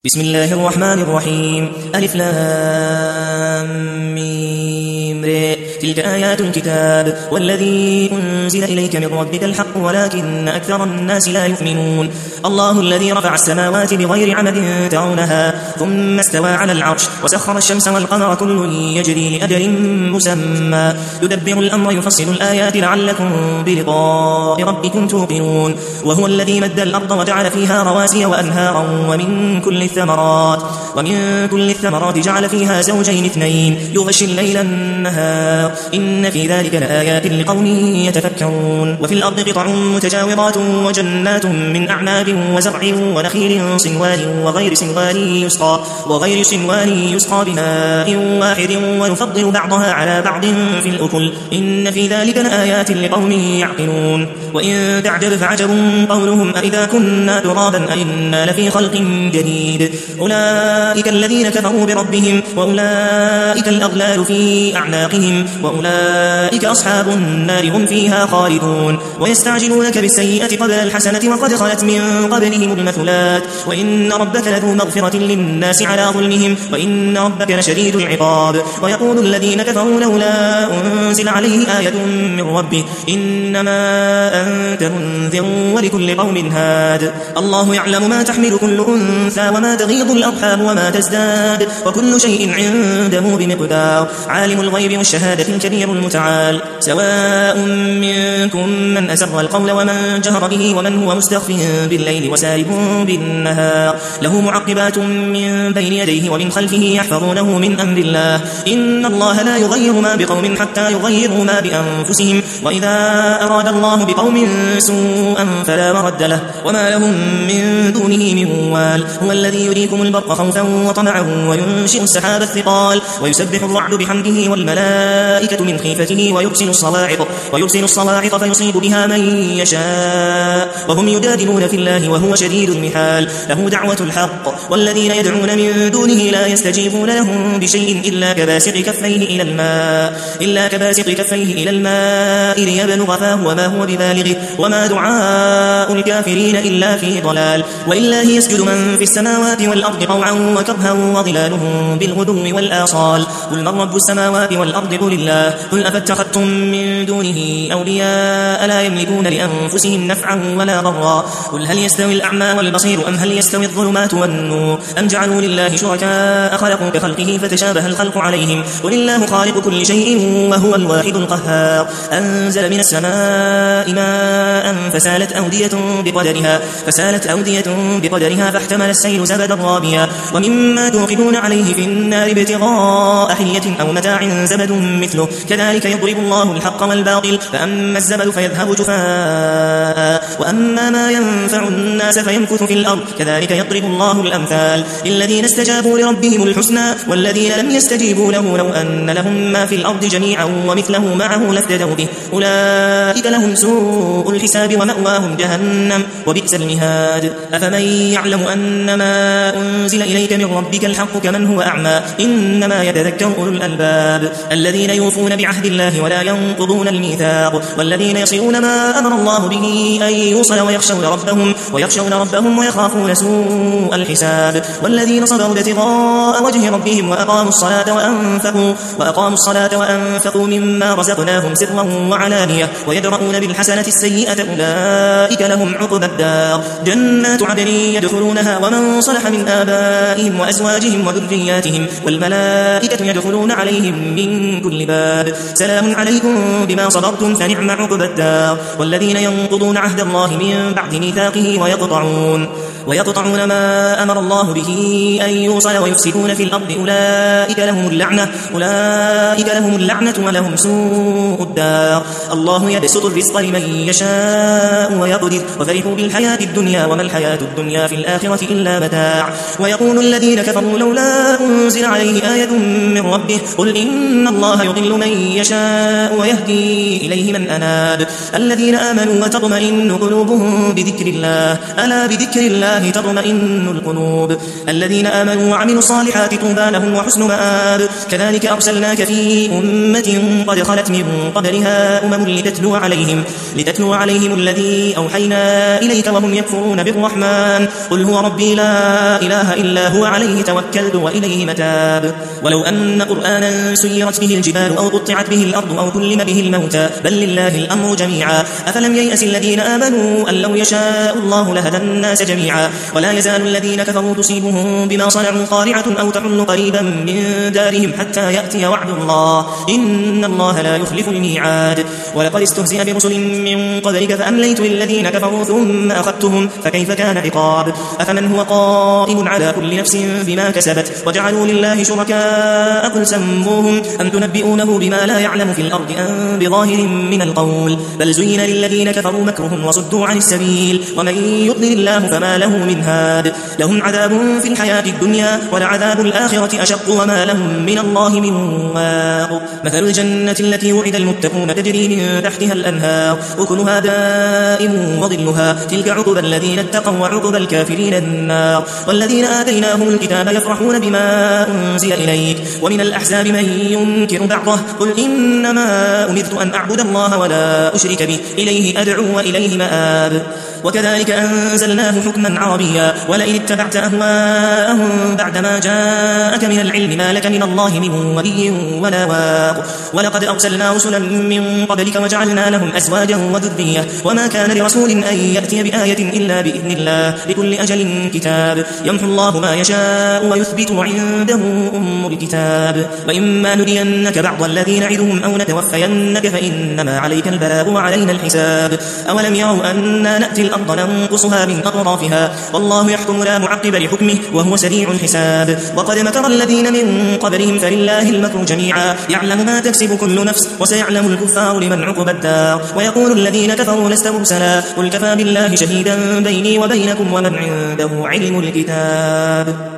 بسم الله الرحمن الرحيم ألف لام ميم ر تلك آيات الكتاب والذي أنزل إليك من ربك الحق ولكن أكثر الناس لا يؤمنون الله الذي رفع السماوات بغير عمد ترونها ثم استوى على العرش وسخر الشمس والقمر كل يجري لأجل مسمى يدبر الأمر يفصل الآيات لعلكم بلقاء ربكم توقنون وهو الذي مد الأرض وجعل فيها رواسي وأنهارا ومن كل الثمرات جعل فيها زوجين اثنين يغشي الليل النهار إن في ذلك لآيات لقوم يتفكرون وفي الأرض قطع متجاورات وجنات من أعناب وزرع ونخيل صنوان وغير صنوان يسقى بماء واحد ونفضل بعضها على بعض في الأكل إن في ذلك لآيات لقوم يعقلون وإن تعجب فعجب قولهم أئذا كنا ترابا أئنا لفي خلق جديد أولئك الذين كفروا بربهم وأولئك الأغلال في أعناقهم وأولئك أصحاب النار هم فيها خالدون ويستعجلونك بالسيئة قبل الحسنة وقد خلت من قبلهم المثلات وإن ربك لذو مغفرة للناس على ظلمهم وإن ربك لشديد العقاب ويقول الذين كفروا لولا أنزل عليه آية من ربه إنما أنت منذر ولكل قوم هاد الله يعلم ما تحمل كل أنثى وما تغيض الأرحام وما تزداد وكل شيء عنده بمقدار عالم الغيب والشهادة الكبير المتعال سواء منكم من أسر القول ومن جهر به ومن هو مستخف بالليل وسارب بالنهار له معقبات من بين يديه ومن خلفه يحفظونه من أمر الله إن الله لا يغير ما بقوم حتى يغيروا ما بأنفسهم وإذا أراد الله بقوم سوءا فلا مرد له وما لهم من دونه من وال هو الذي يريكم البرق خوفا وطمعا وينشئ السحاب الثقال ويسبح الرعد بحمده والملائكة من خيفته ويرسل الصواعق فيصيب بها من يشاء وهم يجادلون في الله وهو شديد المحال له دعوة الحق والذين يدعون من دونه لا يستجيبون لهم بشيء إلا كباسط كفيه إلى الماء ليبلغ فاه وما هو ببالغه وما دعاء الكافرين إلا في ضلال ولله يسجد من في السماوات والأرض طوعا وكرها وظلالهم بالغدو والآصال قل من رب السماوات والأرض قل الله قل أفاتخذتم من دونه أولياء لا يملكون لأنفسهم نفعا ولا ضرا قل هل يستوي الأعمى والبصير أم هل يستوي الظلمات والنور أم جعلوا لله شركاء خلقوا كخلقه فتشابه الخلق عليهم قل الله خالق كل شيء وهو الواحد القهار أنزل من السماء ماء فسالت أودية بقدرها فاحتمل السيل زبدا رابيا ومما توقدون عليه في النار ابتغاء حلية أو متاع زبد مثله كذلك يضرب الله الحق والباطل فأما الزبد فيذهب جفاء وأما ما ينفع الناس فيمكث في الأرض كذلك يضرب الله الأمثال للذين استجابوا لربهم الحسنى والذين لم يستجيبوا له لو أن لهم ما في الأرض جميعا ومثله معه لافتدوا به أولئك لهم سوء الحساب ومأواهم جهنم وبئس المهاد أفمن يعلم أن ما أنزل إليك من ربك الحق كمن هو أعمى إنما يتذكر أولو الألباب الذين يوفون بعهد الله ولا ينقضون الميثاق والذين يصلون ما أمر الله به أن يوصل ويخشون ربهم ويخافون سوء الحساب والذين صبروا ابتغاء وجه ربهم وأقاموا الصلاة وأنفقوا مما رزقناهم سرا وعلانية ويدرؤون بالحسنة السيئة أولئك لهم عقبى الدار جنات عدن يدخلونها ومن صلح من آبائهم وأزواجهم وذرياتهم والملائكة يدخلون عليهم من كل باب سلام عليكم بما صبرتم فنعم عقبى الدار والذين ينقضون عهد الله من بعد ميثاقه ويقطعون ما أمر الله به أن يوصل ويفسدون في الأرض أولئك لهم اللعنة ولهم سوء الدار الله يبسط الرزق لمن يشاء ويقدر وفرحوا بالحياة الدنيا وما الحياة الدنيا في الآخرة إلا متاع ويقول الذين كفروا لولا أنزل عليه آية من ربه قل إن الله يضل من يشاء ويهدي إليه من الأناب الذين آمنوا وتطمئن قلوبهم بذكر الله ألا بذكر الله تطمئن القلوب الذين آمنوا وعملوا الصالحات طوبى لهم وحسن مآب كذلك أرسلناك في أمة قد خلت من قبلها لتتلو عليهم الذي أوحينا إليك وهم يكفرون بالرحمن قل هو ربي لا إله إلا هو عليه توكلت وإليه متاب ولو أن قرآنا سيرت به الجبال أو قطعت به الأرض أو كلم به الموتى بل لله الأمر جميعا أفلم ييأس الذين آمنوا أن لو يشاء الله لهدى الناس جميعا ولا يزال الذين كفروا تصيبهم بما صنعوا قارعة أو تحل قريبا من دارهم حتى يأتي وعد الله إن الله لا يخلف الميعاد ولقد استهزئ برسل من قبلك فأمليت للذين كفروا ثم أخذتهم فكيف كان عقاب أفمن هو قائم على كل نفس بما كسبت وجعلوا لله شركاء قل سموهم أم تنبئونه بما لا يعلم في الأرض أم بظاهر من القول بل زين للذين كفروا مكرهم وصدوا عن السبيل ومن يضلل الله فما له من هاد لهم عذاب في الحياة الدنيا ولعذاب الآخرة أشق وما لهم من الله من واق مثل الجنة التي وعد المتقون تجري من تحتها الأنهار أكلها دائم وظلها تلك عقبى الذين اتقوا وعقبى الكافرين النار والذين آتيناهم الكتاب يفرحون بما أنزل إليك ومن الأحزاب من ينكر بعضه قل إنما أمرت أن أعبد الله ولا أشرك به إليه أدعو وإليه مآب وكذلك أنزلناه حكما عربيا ولئن اتبعت أهواءهم بعدما جاءك من العلم ما لك من الله من ولي ولا واق ولقد أرسلنا رسلا من قبلك وجعلنا لهم أزواجا وذرية وما كان لرسول أن يأتي بآية إلا بإذن الله لكل أجل كتاب يمحو الله ما يشاء ويثبت عنده أم الكتاب وإما نرينك بعض الذي نعدهم أو نتوفينك فإنما عليك البلاغ وعلينا الحساب أولم يروا أنا نأتي الأرض ننقصها من أطرافها والله يحكم لا معقب لحكمه وهو سريع الحساب وقد مكر الذين من قبلهم فلله المكر جميعا يعلم ما تكسب كل نفس وسيعلم الكفار لمن عقب الدار ويقول الذين كفروا لست مرسلا قل كفى بالله شهيدا بيني وبينكم ومن عنده علم الكتاب